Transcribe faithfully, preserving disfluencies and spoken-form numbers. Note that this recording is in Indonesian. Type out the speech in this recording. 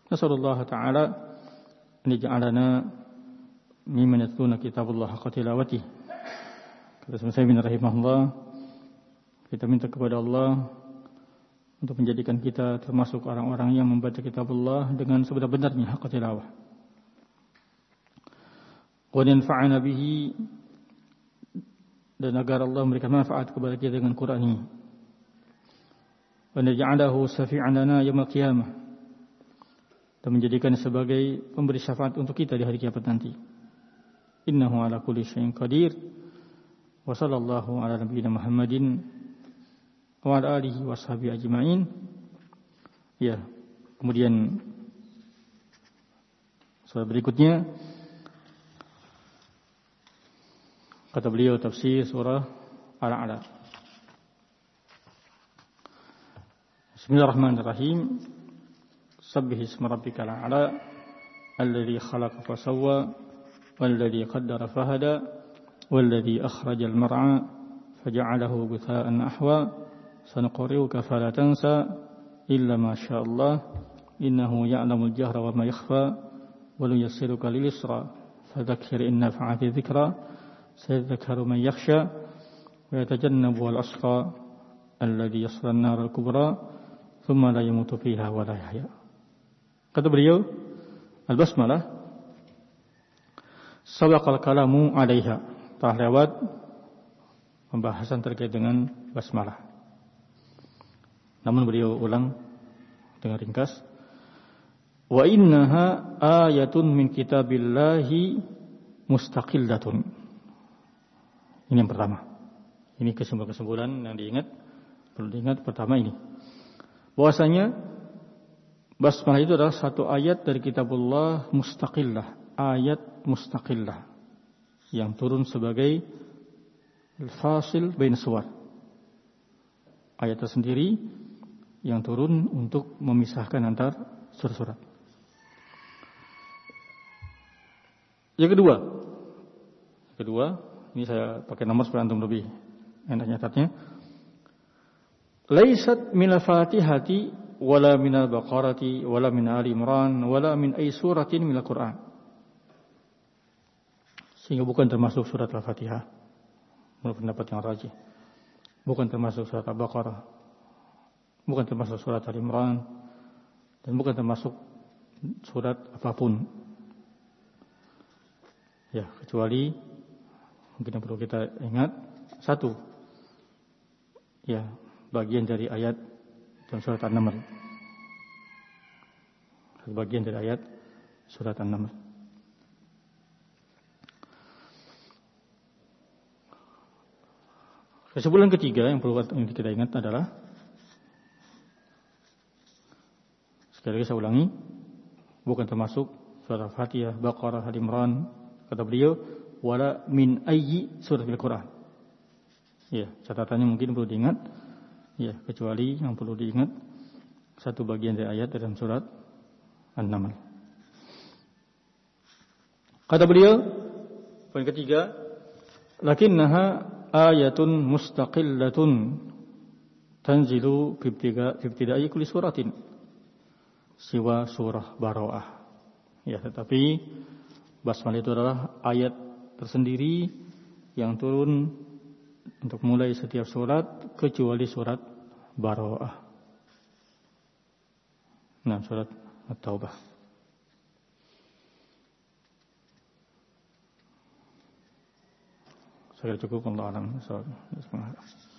Nasallallahu ta'ala an yaj'alana mimman yatluna kitabullah haqqa tilawatih. Kata Syekh bin rahimahullah, kita minta kepada Allah untuk menjadikan kita termasuk orang-orang yang membaca kitabullah dengan sebenar-benarnya haqqa tilawah. Wa yanfa'ana bihi, dan agar Allah memberikan manfaat kepada kita dengan Quran ini. Wa naj'alahu syafi'an lana yaumil qiyamah, dan menjadikan sebagai pemberi syafaat untuk kita di hari kiamat nanti. Innahu ala kulli syai'in qadir. Wa sallallahu ala nabiyyina Muhammadin wa ala alihi washabihi ajma'in. Ya, kemudian surah berikutnya kata beliau tafsir surah Al-A'la. Bismillahirrahmanirrahim. Sabbih isma rabbikal a'la alladzi khalaqa fasawwa walladzi qaddara fahada walladzi akhrajal mar'a faja'alahu ghutha'an ahwa sanuqri'uka fala tansa illa ma sya'allah innahu ya'lamul jahra wa ma yakhfa wa nuyassiruka lil yusra fadhakkir in nafa'ati dhikra sayadhakkaru man yakhsha wa yatajannabuhal ashqa alladzi yasla an-nar al-kubra thumma la yamutu fiha wa la yahya. Kata beliau, al-basmalah sabaqal kalamu 'alaiha, telah lewat pembahasan terkait dengan basmalah. Namun beliau ulang dengan ringkas, wa innaha ayatun min kitabillahi mustaqillatun. Ini yang pertama. Ini kesimpulan-kesimpulan yang diingat, perlu diingat pertama ini. Bahwasanya basmalah itu adalah satu ayat dari kitabullah mustaqillah, ayat mustaqillah yang turun sebagai fasil bain suwar. Ayat tersendiri yang turun untuk memisahkan antar surat-surat. Yang kedua, kedua, ini saya pakai nomor supaya antum lebih enak nyatatnya. Laisat minal fatihati wala minal baqarati wala min ali imran wala min ay suratin minal Qur'an. Sehingga bukan termasuk surat Al-Fatihah menurut pendapat yang rajih. Bukan termasuk surat Al-Baqarah, bukan termasuk surat Al-Imran, dan bukan termasuk surat apapun. Ya, kecuali mungkin yang perlu kita ingat satu, ya, bagian dari ayat dalam surat An-Naml. Bagian dari ayat surat An-Naml. Kesimpulan ketiga yang perlu kita ingat adalah, sekali lagi saya ulangi, bukan termasuk surat Al-Fatihah, Baqarah, Al-Imran, kata beliau, wala min ayyi surat Al-Quran. Ya, catatannya mungkin perlu diingat. Ya, kecuali yang perlu diingat satu bagian dari ayat dalam surat An-Naml. Kata beliau, poin ketiga, lakinnaha ayatun mustaqillatun tanzilu fi ibtida'i kulli suratin siwa surah Bara'ah. Ya, tetapi basmalah itu adalah ayat tersendiri yang turun untuk mulai setiap surat kecuali surat Bara'ah. Nah, surat At-Taubah. Saya cukup, Allah alam.